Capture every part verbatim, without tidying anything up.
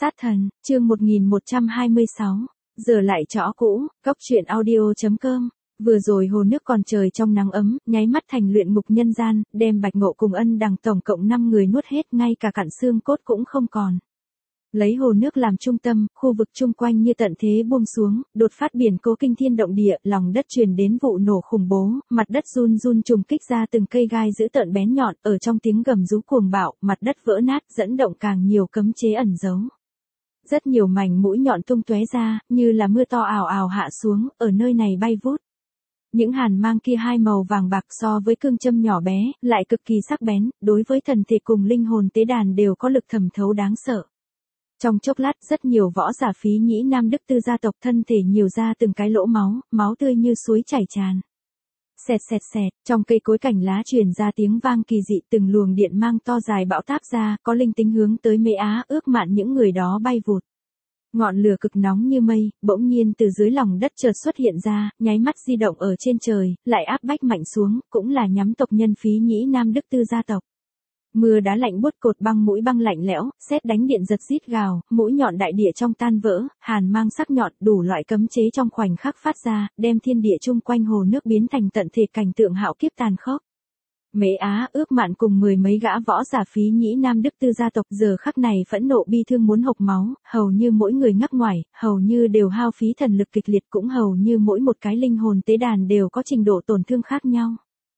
Sát thần, chương một nghìn một trăm hai mươi sáu, giờ lại chõ cũ, góc truyện audio chấm com. Vừa rồi hồ nước còn trời trong nắng ấm, nháy mắt thành luyện ngục nhân gian, đem Bạch Ngộ cùng Ân Đằng tổng cộng năm người nuốt hết, ngay cả cặn xương cốt cũng không còn. Lấy hồ nước làm trung tâm, khu vực chung quanh như tận thế buông xuống, đột phát biển cố kinh thiên động địa, lòng đất truyền đến vụ nổ khủng bố, mặt đất run run trùng kích ra từng cây gai dữ tợn bén nhọn, ở trong tiếng gầm rú cuồng bạo, mặt đất vỡ nát, dẫn động càng nhiều cấm chế ẩn giấu. Rất nhiều mảnh mũi nhọn tung tóe ra, như là mưa to ào ào hạ xuống, ở nơi này bay vút. Những hàn mang kia hai màu vàng bạc so với cương châm nhỏ bé, lại cực kỳ sắc bén, đối với thần thể cùng linh hồn tế đàn đều có lực thẩm thấu đáng sợ. Trong chốc lát, rất nhiều võ giả Phí Nhĩ Nam Đức Tư gia tộc thân thể nhiều ra từng cái lỗ máu, máu tươi như suối chảy tràn. Xẹt xẹt xẹt, trong cây cối cảnh lá truyền ra tiếng vang kỳ dị, từng luồng điện mang to dài bão táp ra, có linh tính hướng tới Mễ Á, ước mạn những người đó bay vụt. Ngọn lửa cực nóng như mây, bỗng nhiên từ dưới lòng đất chợt xuất hiện ra, nháy mắt di động ở trên trời, lại áp bách mạnh xuống, cũng là nhắm tộc nhân Phí Nhĩ Nam Đức Tư gia tộc. Mưa đá lạnh buốt cột băng mũi băng lạnh lẽo, sét đánh điện giật rít gào, mũi nhọn đại địa trong tan vỡ, hàn mang sắc nhọn, đủ loại cấm chế trong khoảnh khắc phát ra, đem thiên địa chung quanh hồ nước biến thành tận thể cảnh tượng hạo kiếp tàn khốc. Mễ Á, Ước Mạn cùng mười mấy gã võ giả Phí Nhĩ Nam Đức Tư gia tộc giờ khắc này phẫn nộ bi thương muốn hộc máu, hầu như mỗi người ngắc ngoải, hầu như đều hao phí thần lực kịch liệt, cũng hầu như mỗi một cái linh hồn tế đàn đều có trình độ tổn thương khác nhau.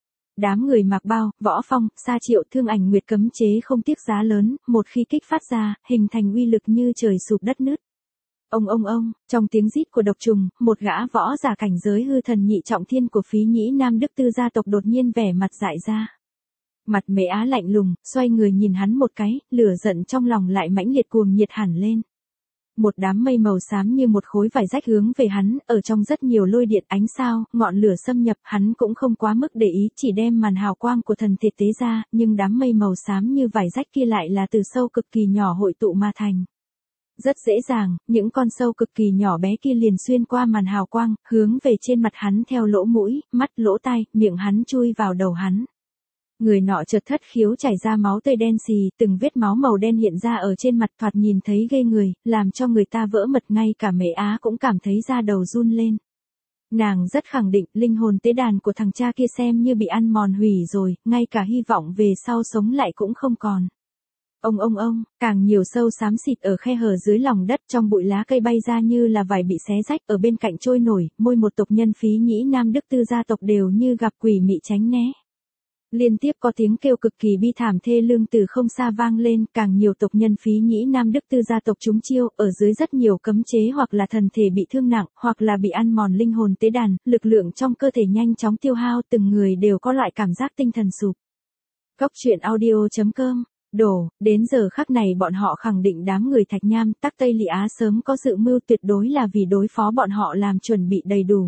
Đám người Mạc Bao, Võ Phong, Sa Triệu, Thương Ảnh Nguyệt cấm chế không tiếc giá lớn, một khi kích phát ra, hình thành uy lực như trời sụp đất nứt. Ông ông ông, trong tiếng rít của độc trùng, một gã võ giả cảnh giới hư thần nhị trọng thiên của Phí Nhĩ Nam Đức Tư gia tộc đột nhiên vẻ mặt dại ra. Mặt Mễ Á lạnh lùng, xoay người nhìn hắn một cái, lửa giận trong lòng lại mãnh liệt cuồng nhiệt hẳn lên. Một đám mây màu xám như một khối vải rách hướng về hắn, ở trong rất nhiều lôi điện ánh sao, ngọn lửa xâm nhập, hắn cũng không quá mức để ý, chỉ đem màn hào quang của thần thiệt tế ra, nhưng đám mây màu xám như vải rách kia lại là từ sâu cực kỳ nhỏ hội tụ mà thành. Rất dễ dàng, những con sâu cực kỳ nhỏ bé kia liền xuyên qua màn hào quang, hướng về trên mặt hắn theo lỗ mũi, mắt, lỗ tai, miệng hắn chui vào đầu hắn. Người nọ chợt thất khiếu chảy ra máu tươi đen xì, từng vết máu màu đen hiện ra ở trên mặt, thoạt nhìn thấy ghê người, làm cho người ta vỡ mật, ngay cả Mễ Á cũng cảm thấy da đầu run lên. Nàng rất khẳng định, linh hồn tế đàn của thằng cha kia xem như bị ăn mòn hủy rồi, ngay cả hy vọng về sau sống lại cũng không còn. Ông ông ông, càng nhiều sâu xám xịt ở khe hở dưới lòng đất, trong bụi lá cây bay ra như là vải bị xé rách, ở bên cạnh trôi nổi, môi một tộc nhân Phí Nhĩ Nam Đức Tư gia tộc đều như gặp quỷ mị tránh né. Liên tiếp có tiếng kêu cực kỳ bi thảm thê lương từ không xa vang lên, càng nhiều tộc nhân Phí Nhĩ Nam Đức Tư gia tộc trúng chiêu, ở dưới rất nhiều cấm chế hoặc là thần thể bị thương nặng, hoặc là bị ăn mòn linh hồn tế đàn, lực lượng trong cơ thể nhanh chóng tiêu hao, từng người đều có loại cảm giác tinh thần sụp. Góc truyện audio chấm com. Đổ, đến giờ khắc này bọn họ khẳng định đám người Thạch Nham, Tắc Tây Lị Á sớm có dự mưu, tuyệt đối là vì đối phó bọn họ làm chuẩn bị đầy đủ.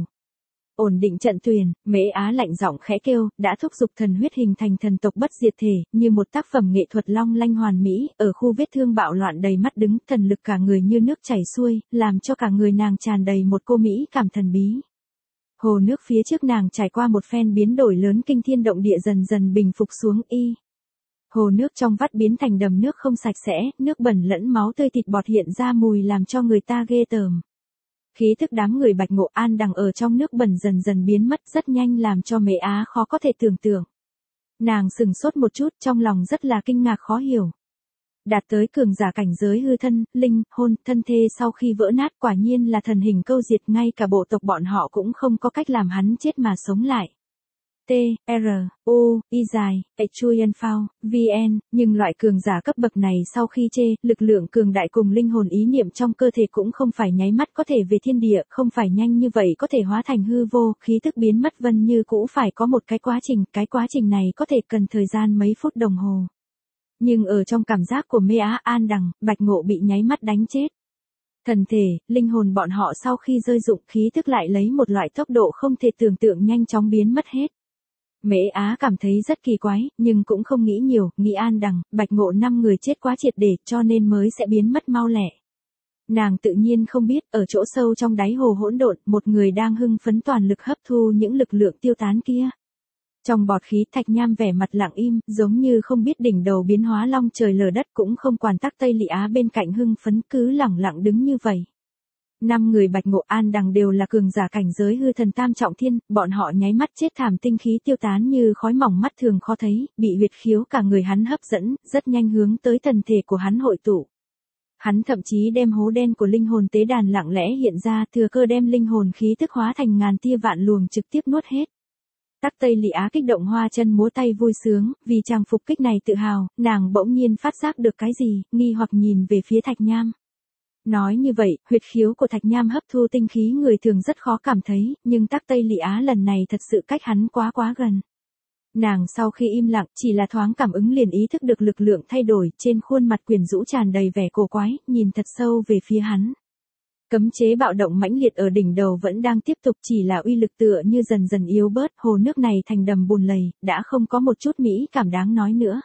Ổn định trận thuyền, Mễ Á lạnh giọng khẽ kêu, đã thúc giục thần huyết hình thành thần tộc bất diệt thể, như một tác phẩm nghệ thuật long lanh hoàn mỹ, ở khu vết thương bạo loạn đầy mắt đứng, thần lực cả người như nước chảy xuôi, làm cho cả người nàng tràn đầy một cô mỹ cảm thần bí. Hồ nước phía trước nàng trải qua một phen biến đổi lớn kinh thiên động địa dần dần bình phục xuống y. Hồ nước trong vắt biến thành đầm nước không sạch sẽ, nước bẩn lẫn máu tươi thịt bọt hiện ra mùi làm cho người ta ghê tởm. Khí thức đám người Bạch Ngộ An Đằng ở trong nước bẩn dần dần biến mất rất nhanh, làm cho Mễ Á khó có thể tưởng tượng. Nàng sừng sốt một chút, trong lòng rất là kinh ngạc khó hiểu. Đạt tới cường giả cảnh giới hư thân, linh, hồn, thân thê sau khi vỡ nát, quả nhiên là thần hình câu diệt, ngay cả bộ tộc bọn họ cũng không có cách làm hắn chết mà sống lại. T, R, U, Y dài, Chuyen Phao, V N, nhưng loại cường giả cấp bậc này sau khi chê, lực lượng cường đại cùng linh hồn ý niệm trong cơ thể cũng không phải nháy mắt có thể về thiên địa, không phải nhanh như vậy có thể hóa thành hư vô, khí thức biến mất vân như cũ phải có một cái quá trình, cái quá trình này có thể cần thời gian mấy phút đồng hồ. Nhưng ở trong cảm giác của Mễ Á, An Đằng, Bạch Ngộ bị nháy mắt đánh chết. Thần thể, linh hồn bọn họ sau khi rơi dụng, khí thức lại lấy một loại tốc độ không thể tưởng tượng nhanh chóng biến mất hết. Mễ Á cảm thấy rất kỳ quái, nhưng cũng không nghĩ nhiều, nghĩ An Đằng, Bạch Ngộ năm người chết quá triệt để, cho nên mới sẽ biến mất mau lẹ. Nàng tự nhiên không biết, ở chỗ sâu trong đáy hồ hỗn độn, một người đang hưng phấn toàn lực hấp thu những lực lượng tiêu tán kia. Trong bọt khí Thạch Nham vẻ mặt lặng im, giống như không biết đỉnh đầu biến hóa long trời lở đất, cũng không quản Tắc Tây Lị Á bên cạnh hưng phấn, cứ lẳng lặng đứng như vậy. Năm người Bạch Ngộ An Đằng đều là cường giả cảnh giới hư thần tam trọng thiên, bọn họ nháy mắt chết thảm, tinh khí tiêu tán như khói mỏng mắt thường khó thấy, bị huyệt khiếu cả người hắn hấp dẫn, rất nhanh hướng tới thần thể của hắn hội tụ. Hắn thậm chí đem hố đen của linh hồn tế đàn lặng lẽ hiện ra, thừa cơ đem linh hồn khí tức hóa thành ngàn tia vạn luồng trực tiếp nuốt hết. Tắc Tây Lị Á kích động hoa chân múa tay vui sướng, vì chàng phục kích này tự hào, nàng bỗng nhiên phát giác được cái gì, nghi hoặc nhìn về phía Thạch Nham. Nói như vậy, huyệt khiếu của Thạch Nham hấp thu tinh khí người thường rất khó cảm thấy, nhưng Tắc Tây Lị Á lần này thật sự cách hắn quá quá gần. Nàng sau khi im lặng, chỉ là thoáng cảm ứng liền ý thức được lực lượng thay đổi, trên khuôn mặt quyến rũ tràn đầy vẻ cổ quái, nhìn thật sâu về phía hắn. Cấm chế bạo động mãnh liệt ở đỉnh đầu vẫn đang tiếp tục, chỉ là uy lực tựa như dần dần yếu bớt, hồ nước này thành đầm bùn lầy, đã không có một chút mỹ cảm đáng nói nữa.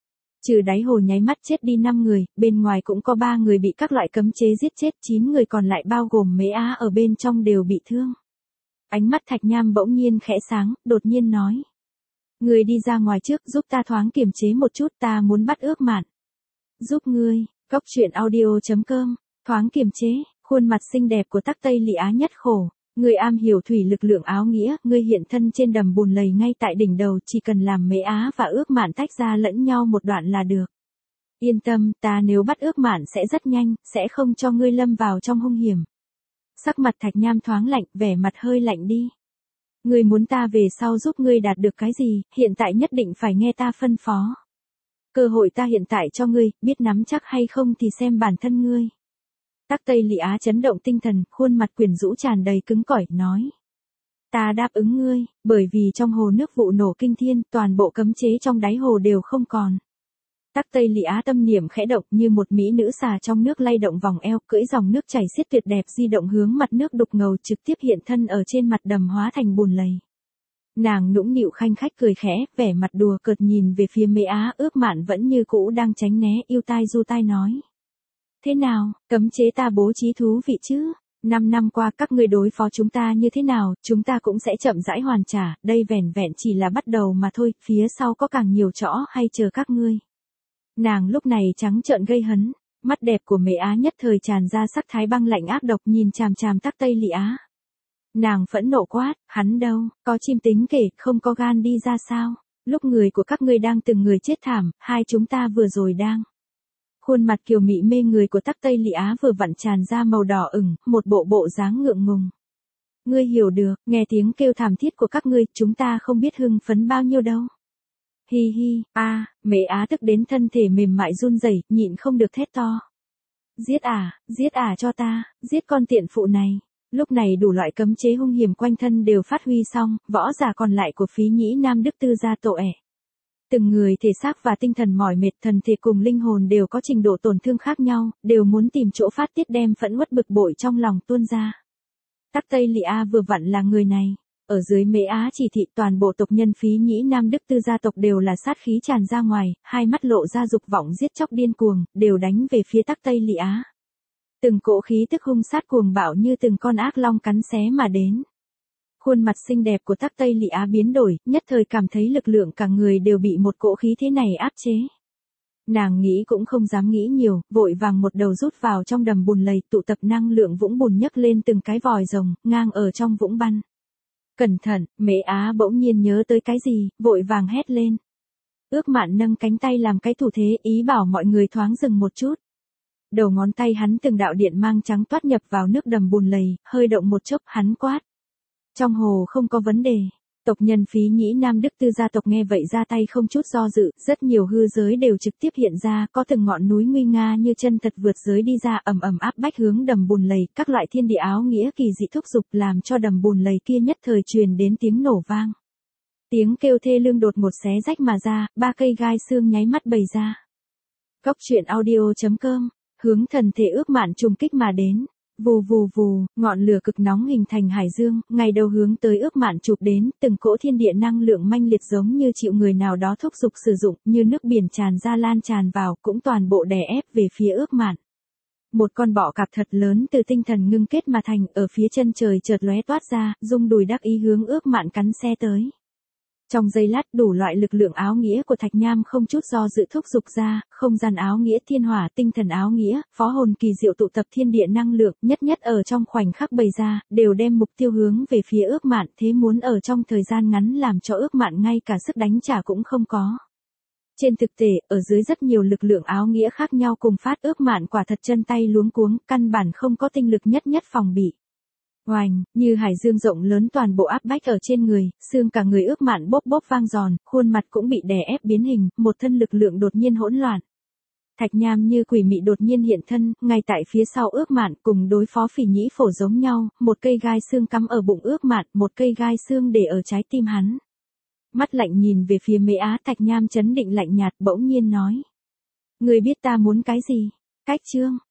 Trừ đáy hồ nháy mắt chết đi năm người, bên ngoài cũng có ba người bị các loại cấm chế giết chết, chín người còn lại bao gồm Mễ Á ở bên trong đều bị thương. Ánh mắt Thạch Nham bỗng nhiên khẽ sáng, đột nhiên nói. Người đi ra ngoài trước, giúp ta thoáng kiềm chế một chút, ta muốn bắt ước mạn. Giúp ngươi, Cốc truyện audio chấm com, thoáng kiềm chế, khuôn mặt xinh đẹp của Tắc Tây Lị Á nhất khổ. Người am hiểu thủy lực lượng áo nghĩa, ngươi hiện thân trên đầm bùn lầy ngay tại đỉnh đầu, chỉ cần làm Mễ Á và ước mạn tách ra lẫn nhau một đoạn là được. Yên tâm, ta nếu bắt ước mạn sẽ rất nhanh, sẽ không cho ngươi lâm vào trong hung hiểm. Sắc mặt Thạch Nham thoáng lạnh, vẻ mặt hơi lạnh đi. Ngươi muốn ta về sau giúp ngươi đạt được cái gì, hiện tại nhất định phải nghe ta phân phó. Cơ hội ta hiện tại cho ngươi, biết nắm chắc hay không thì xem bản thân ngươi. Tắc Tây Lị Á chấn động tinh thần, khuôn mặt quyến rũ tràn đầy cứng cỏi, nói. Ta đáp ứng ngươi, bởi vì trong hồ nước vụ nổ kinh thiên, toàn bộ cấm chế trong đáy hồ đều không còn. Tắc Tây Lị Á tâm niệm khẽ động như một mỹ nữ xà trong nước lay động vòng eo, cưỡi dòng nước chảy xiết tuyệt đẹp di động hướng mặt nước đục ngầu trực tiếp hiện thân ở trên mặt đầm hóa thành bùn lầy. Nàng nũng nịu khanh khách cười khẽ, vẻ mặt đùa cợt nhìn về phía Mễ Á, ước mạn vẫn như cũ đang tránh né, yêu tai du tai nói. Thế nào, cấm chế ta bố trí thú vị chứ? Năm năm qua các ngươi đối phó chúng ta như thế nào, chúng ta cũng sẽ chậm rãi hoàn trả, đây vẻn vẹn chỉ là bắt đầu mà thôi, phía sau có càng nhiều trõ hay chờ các ngươi. Nàng lúc này trắng trợn gây hấn, mắt đẹp của Mễ Á nhất thời tràn ra sắc thái băng lạnh ác độc nhìn chằm chằm Tắc Tây Lị Á. Nàng phẫn nộ quát, hắn đâu, có chim tính kể, không có gan đi ra sao, lúc người của các ngươi đang từng người chết thảm, hai chúng ta vừa rồi đang. Khuôn mặt kiều mị mê người của Tắc Tây Lị Á vừa vặn tràn ra màu đỏ ửng, một bộ bộ dáng ngượng ngùng. Ngươi hiểu được, nghe tiếng kêu thảm thiết của các ngươi, chúng ta không biết hưng phấn bao nhiêu đâu. Hi hi, a, à, Mễ Á tức đến thân thể mềm mại run rẩy, nhịn không được thét to. Giết à, giết à cho ta, giết con tiện phụ này. Lúc này đủ loại cấm chế hung hiểm quanh thân đều phát huy xong, võ giả còn lại của Phí Nhĩ Nam Đức Tư gia tổ ẻ. Từng người thể xác và tinh thần mỏi mệt, thần thể cùng linh hồn đều có trình độ tổn thương khác nhau, đều muốn tìm chỗ phát tiết đem phẫn uất bực bội trong lòng tuôn ra. Tắc Tây Lị Á vừa vặn là người này. Ở dưới Mễ Á chỉ thị toàn bộ tộc nhân Phí Nhĩ Nam Đức Tư gia tộc đều là sát khí tràn ra ngoài, hai mắt lộ ra dục vọng giết chóc điên cuồng, đều đánh về phía Tắc Tây Lị Á. Từng cỗ khí tức hung sát cuồng bạo như từng con ác long cắn xé mà đến. Khuôn mặt xinh đẹp của Tắc Tây Lị Á biến đổi, nhất thời cảm thấy lực lượng cả người đều bị một cỗ khí thế này áp chế. Nàng nghĩ cũng không dám nghĩ nhiều, vội vàng một đầu rút vào trong đầm bùn lầy, tụ tập năng lượng vũng bùn nhấc lên từng cái vòi rồng, ngang ở trong vũng băn. Cẩn thận, Mễ Á bỗng nhiên nhớ tới cái gì, vội vàng hét lên. Ước mạn nâng cánh tay làm cái thủ thế, ý bảo mọi người thoáng dừng một chút. Đầu ngón tay hắn từng đạo điện mang trắng toát nhập vào nước đầm bùn lầy, hơi động một chốc hắn quát. Trong hồ không có vấn đề. Tộc nhân Phí Nhĩ Nam Đức Tư gia tộc nghe vậy ra tay không chút do dự, rất nhiều hư giới đều trực tiếp hiện ra, có từng ngọn núi nguy nga như chân thật vượt giới đi ra ầm ầm áp bách hướng đầm bùn lầy, các loại thiên địa áo nghĩa kỳ dị thúc giục làm cho đầm bùn lầy kia nhất thời truyền đến tiếng nổ vang. Tiếng kêu thê lương đột ngột xé rách mà ra, ba cây gai xương nháy mắt bày ra. Cốc truyện audio chấm com, hướng thần thể ước mạn trùng kích mà đến. Vù vù vù, ngọn lửa cực nóng hình thành hải dương, ngày đầu hướng tới ước mạn chụp đến, từng cỗ thiên địa năng lượng manh liệt giống như chịu người nào đó thúc giục sử dụng, như nước biển tràn ra lan tràn vào, cũng toàn bộ đè ép về phía ước mạn. Một con bọ cạp thật lớn từ tinh thần ngưng kết mà thành, ở phía chân trời chợt lóe toát ra, rung đùi đắc ý hướng ước mạn cắn xe tới. Trong giây lát đủ loại lực lượng áo nghĩa của Thạch Nham không chút do dự thúc giục ra, không gian áo nghĩa thiên hỏa tinh thần áo nghĩa, phó hồn kỳ diệu tụ tập thiên địa năng lượng, nhất nhất ở trong khoảnh khắc bày ra, đều đem mục tiêu hướng về phía ước mạn, thế muốn ở trong thời gian ngắn làm cho ước mạn ngay cả sức đánh trả cũng không có. Trên thực tế, ở dưới rất nhiều lực lượng áo nghĩa khác nhau cùng phát, ước mạn quả thật chân tay luống cuống, căn bản không có tinh lực nhất nhất phòng bị. Oành, như hải dương rộng lớn toàn bộ áp bách ở trên người, xương cả người ước mạn bốp bốp vang giòn, khuôn mặt cũng bị đè ép biến hình, một thân lực lượng đột nhiên hỗn loạn. Thạch Nham như quỷ mị đột nhiên hiện thân, ngay tại phía sau ước mạn cùng đối phó Phỉ Nhĩ Phổ giống nhau, một cây gai xương cắm ở bụng ước mạn, một cây gai xương để ở trái tim hắn. Mắt lạnh nhìn về phía Mễ Á, Thạch Nham chấn định lạnh nhạt bỗng nhiên nói. Người biết ta muốn cái gì? Cách chương.